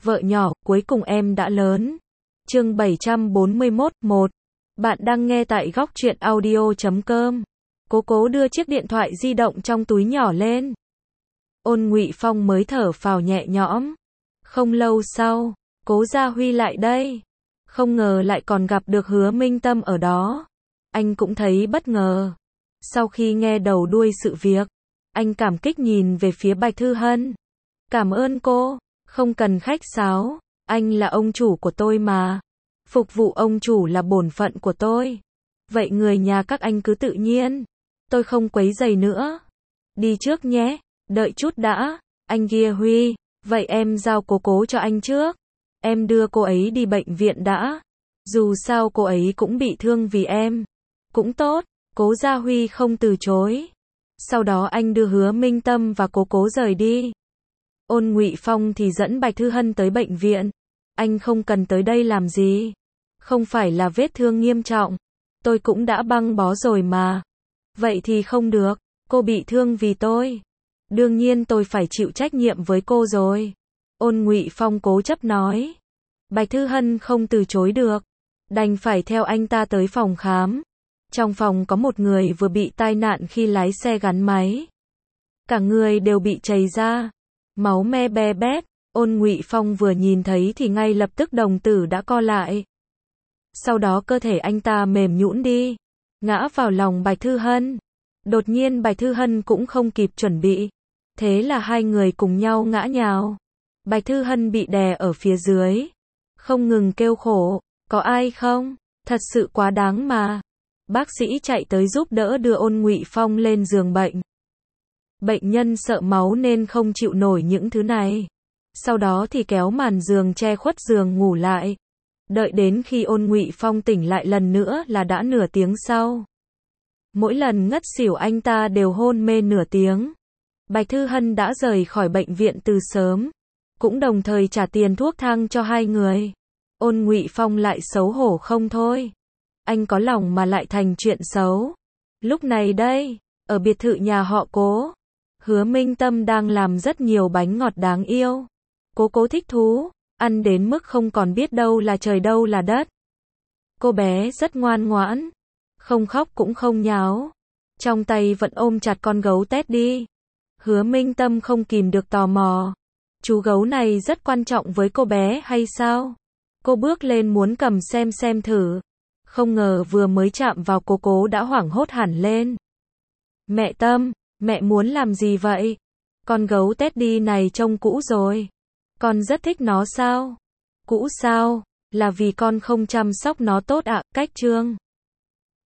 Vợ nhỏ, cuối cùng em đã lớn. Chương 741, 1. Bạn đang nghe tại góc truyện audio.com. Cố đưa chiếc điện thoại di động trong túi nhỏ lên. Ôn Ngụy Phong mới thở phào nhẹ nhõm. Không lâu sau, Cố Gia Huy lại đây. Không ngờ lại còn gặp được Hứa Minh Tâm ở đó. Anh cũng thấy bất ngờ. Sau khi nghe đầu đuôi sự việc, anh cảm kích nhìn về phía Bạch Thư Hân. Cảm ơn cô, không cần khách sáo, anh là ông chủ của tôi mà. Phục vụ ông chủ là bổn phận của tôi. Vậy người nhà các anh cứ tự nhiên. Tôi không quấy rầy nữa. Đi trước nhé, đợi chút đã, anh kia Huy, vậy em giao Cố cho anh trước. Em đưa cô ấy đi bệnh viện đã. Dù sao cô ấy cũng bị thương vì em. Cũng tốt, Cố Gia Huy không từ chối. Sau đó anh đưa Hứa Minh Tâm và Cố rời đi. Ôn Ngụy Phong thì dẫn Bạch Thư Hân tới bệnh viện. Anh không cần tới đây làm gì. Không phải là vết thương nghiêm trọng. Tôi cũng đã băng bó rồi mà. Vậy thì không được, cô bị thương vì tôi. Đương nhiên tôi phải chịu trách nhiệm với cô rồi. Ôn Ngụy Phong cố chấp nói. Bạch Thư Hân không từ chối được. Đành phải theo anh ta tới phòng khám. Trong phòng có một người vừa bị tai nạn khi lái xe gắn máy. Cả người đều bị trầy ra. Máu me be bét. Ôn Ngụy Phong vừa nhìn thấy thì ngay lập tức đồng tử đã co lại. Sau đó cơ thể anh ta mềm nhũn đi. Ngã vào lòng Bạch Thư Hân. Đột nhiên Bạch Thư Hân cũng không kịp chuẩn bị. Thế là hai người cùng nhau ngã nhào. Bạch Thư Hân bị đè ở phía dưới. Không ngừng kêu khổ. Có ai không? Thật sự quá đáng mà. Bác sĩ chạy tới giúp đỡ đưa Ôn Ngụy Phong lên giường bệnh. Bệnh nhân sợ máu nên không chịu nổi những thứ này. Sau đó thì kéo màn giường che khuất giường ngủ lại. Đợi đến khi Ôn Ngụy Phong tỉnh lại lần nữa là đã nửa tiếng sau. Mỗi lần ngất xỉu anh ta đều hôn mê nửa tiếng. Bạch Thư Hân đã rời khỏi bệnh viện từ sớm. Cũng đồng thời trả tiền thuốc thang cho hai người. Ôn Ngụy Phong lại xấu hổ không thôi. Anh có lòng mà lại thành chuyện xấu. Lúc này đây, ở biệt thự nhà họ Cố, Hứa Minh Tâm đang làm rất nhiều bánh ngọt đáng yêu. Cố thích thú, ăn đến mức không còn biết đâu là trời đâu là đất. Cô bé rất ngoan ngoãn, không khóc cũng không nháo. Trong tay vẫn ôm chặt con gấu Teddy. Hứa Minh Tâm không kìm được tò mò. Chú gấu này rất quan trọng với cô bé hay sao? Cô bước lên muốn cầm xem thử. Không ngờ vừa mới chạm vào Cố đã hoảng hốt hẳn lên. Mẹ Tâm, mẹ muốn làm gì vậy? Con gấu Teddy này trông cũ rồi. Con rất thích nó sao? Cũ sao? Là vì con không chăm sóc nó tốt ạ, cách Trương.